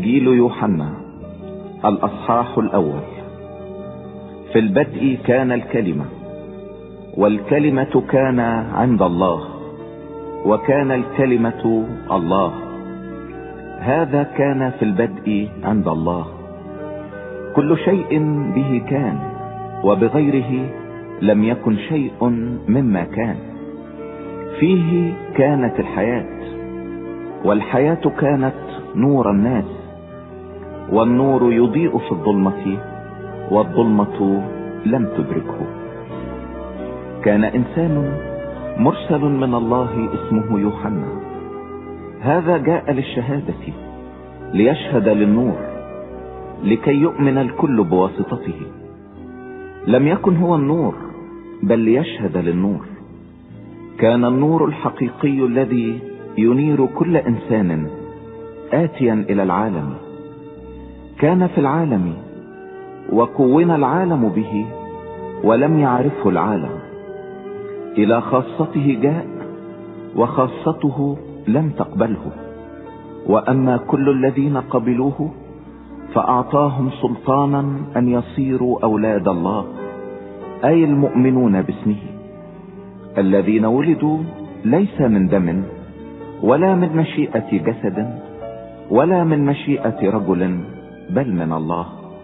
إنجيل يوحنا الأصحاح الأول. في البدء كان الكلمة، والكلمة كان عند الله، وكان الكلمة الله. هذا كان في البدء عند الله. كل شيء به كان، وبغيره لم يكن شيء مما كان. فيه كانت الحياة، والحياة كانت نور الناس، والنور يضيء في الظلمة، والظلمة لم تدركه. كان إنسان مرسل من الله اسمه يوحنا. هذا جاء للشهادة، ليشهد للنور، لكي يؤمن الكل بواسطته. لم يكن هو النور، بل ليشهد للنور. كان النور الحقيقي الذي ينير كل إنسان آتيا إلى العالم. كان في العالم، وكون العالم به، ولم يعرفه العالم. إلى خاصته جاء، وخاصته لم تقبله. وأما كل الذين قبلوه فأعطاهم سلطانا أن يصيروا أولاد الله، أي المؤمنون باسمه، الذين ولدوا ليس من دم، ولا من مشيئة جسد، ولا من مشيئة رجل، بل من الله.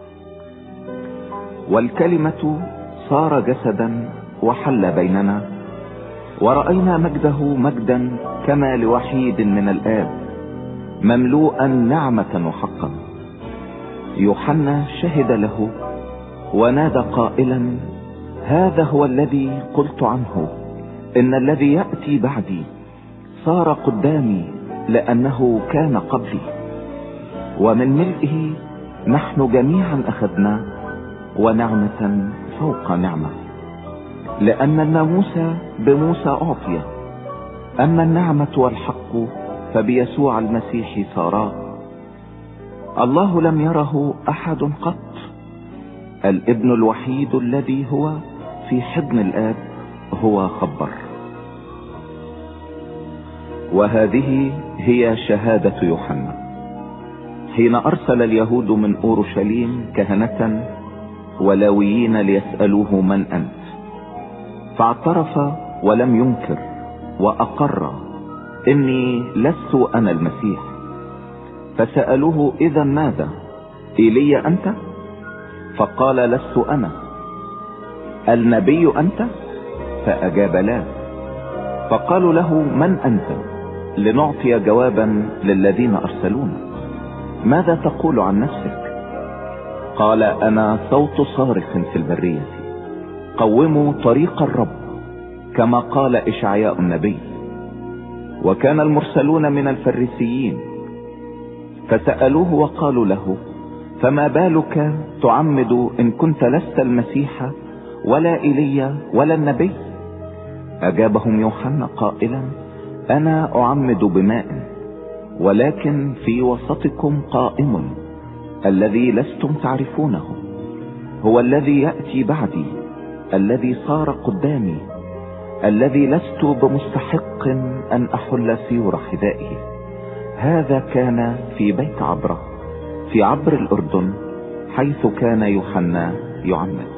والكلمة صار جسدا وحل بيننا، ورأينا مجده مجدا كما لوحيد من الآب، مملوءا نعمة وحقا. يوحنا شهد له ونادى قائلا: هذا هو الذي قلت عنه، إن الذي يأتي بعدي صار قدامي، لأنه كان قبلي. ومن ملئه نحن جميعا أخذنا، ونعمة فوق نعمة. لأن الناموس بموسى أعطي، أما النعمة والحق فبيسوع المسيح صارا. الله لم يره أحد قط، الابن الوحيد الذي هو في حضن الآب هو خبر. وهذه هي شهادة يوحنا حين أرسل اليهود من أورشليم كهنة ولاويين ليسألوه: من أنت؟ فاعترف ولم ينكر، وأقر: إني لست أنا المسيح. فسألوه: إذا ماذا؟ إيليا أنت؟ فقال: لست أنا. النبي أنت؟ فأجاب: لا. فقالوا له: من أنت؟ لنعطي جوابا للذين أرسلونا. ماذا تقول عن نفسك؟ قال: أنا صوت صارخ في البرية، قوموا طريق الرب، كما قال إشعياء النبي. وكان المرسلون من الفريسيين، فسألوه وقالوا له: فما بالك تعمد إن كنت لست المسيح ولا إيليا ولا النبي؟ أجابهم يوحنا قائلا: أنا أعمد بماء، ولكن في وسطكم قائم الذي لستم تعرفونه، هو الذي يأتي بعدي، الذي صار قدامي، الذي لست بمستحق أن أحل سيور حذائه. هذا كان في بيت عبرة، في عبر الأردن، حيث كان يوحنا يعمد.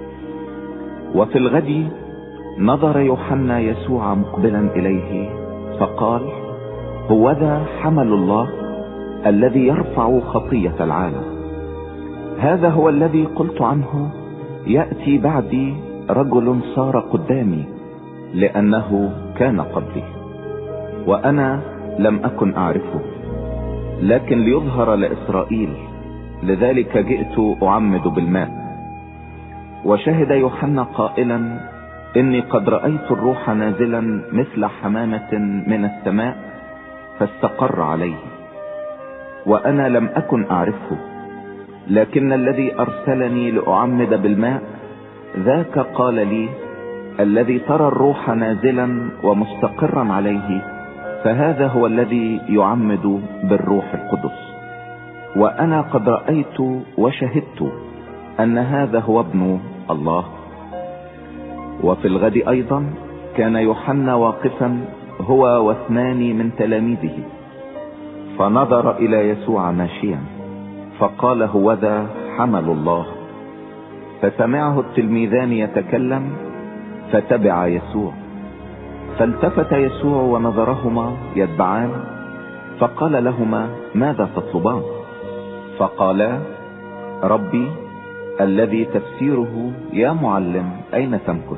وفي الغد نظر يوحنا يسوع مقبلا إليه، فقال: هوذا حمل الله الذي يرفع خطية العالم. هذا هو الذي قلت عنه: يأتي بعدي رجل صار قدامي، لأنه كان قبلي، وأنا لم أكن أعرفه، لكن ليظهر لإسرائيل، لذلك جئت أعمد بالماء. وشهد يوحنا قائلا: إني قد رأيت الروح نازلا مثل حمامة من السماء، فاستقر عليه. وأنا لم أكن أعرفه، لكن الذي أرسلني لأعمد بالماء ذاك قال لي: الذي ترى الروح نازلا ومستقرا عليه، فهذا هو الذي يعمد بالروح القدس. وأنا قد رأيت وشهدت أن هذا هو ابن الله. وفي الغد أيضا كان يوحنا واقفا هو واثنان من تلاميذه، فنظر إلى يسوع ماشيا، فقال هوذا حمل الله. فسمعه التلميذان يتكلم فتبع يسوع. فالتفت يسوع ونظرهما يتبعان، فقال لهما ماذا تطلبان؟ فقالا ربي الذي تفسيره يا معلم أين تمكث؟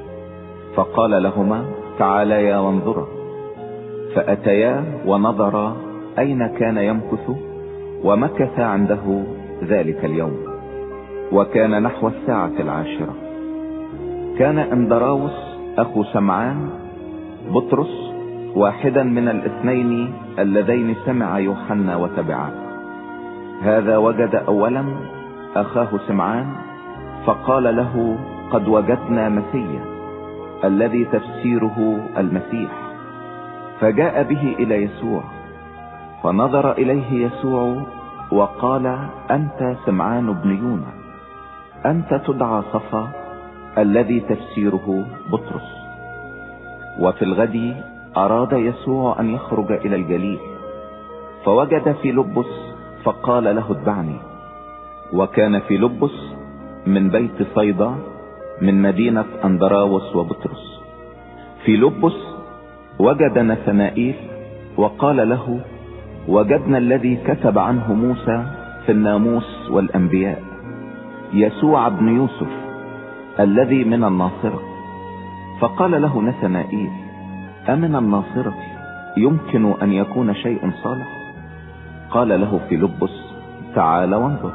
فقال لهما تعاليا وانظرا. فأتيا ونظرا أين كان يمكث، ومكث عنده ذلك اليوم. وكان نحو 10:10. كان اندراوس أخو سمعان بطرس واحدا من الاثنين اللذين سمع يوحنا وتبعاه. هذا وجد أولا أخاه سمعان، فقال له قد وجدنا مسيا الذي تفسيره المسيح. فجاء به إلى يسوع، فنظر إليه يسوع وقال أنت سمعان بن يونا، أنت تدعى صفا الذي تفسيره بطرس. وفي الغد أراد يسوع أن يخرج إلى الجليل، فوجد فيلبس فقال له اتبعني. وكان فيلبس من بيت صيدا من مدينة اندراوس وبطرس. فيلبس وجد نثنائيل وقال له وجدنا الذي كتب عنه موسى في الناموس والأنبياء، يسوع بن يوسف الذي من الناصرة. فقال له نثنائيل أمن الناصرة يمكن أن يكون شيء صالح؟ قال له فيلبس تعال وانظر.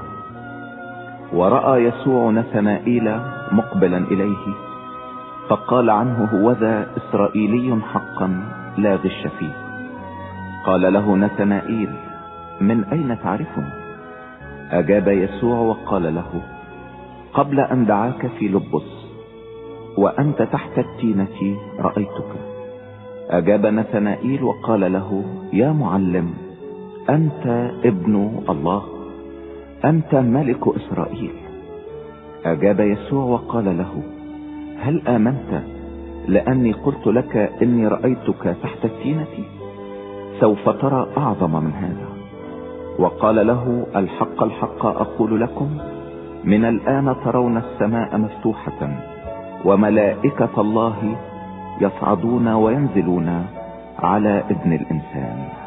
ورأى يسوع نثنائيل مقبلا إليه، فقال عنه هوذا إسرائيلي حقا لا غش فيه. قال له نثنائيل من أين تعرفني؟ أجاب يسوع وقال له قبل أن دعاك فيلبس وأنت تحت التينة رأيتك. أجاب نثنائيل وقال له يا معلم أنت ابن الله، أنت ملك إسرائيل. أجاب يسوع وقال له هل آمنت لأني قلت لك إني رأيتك تحت التينة؟ سوف ترى أعظم من هذا. وقال له الحق الحق أقول لكم من الآن ترون السماء مفتوحة وملائكة الله يصعدون وينزلون على ابن الإنسان.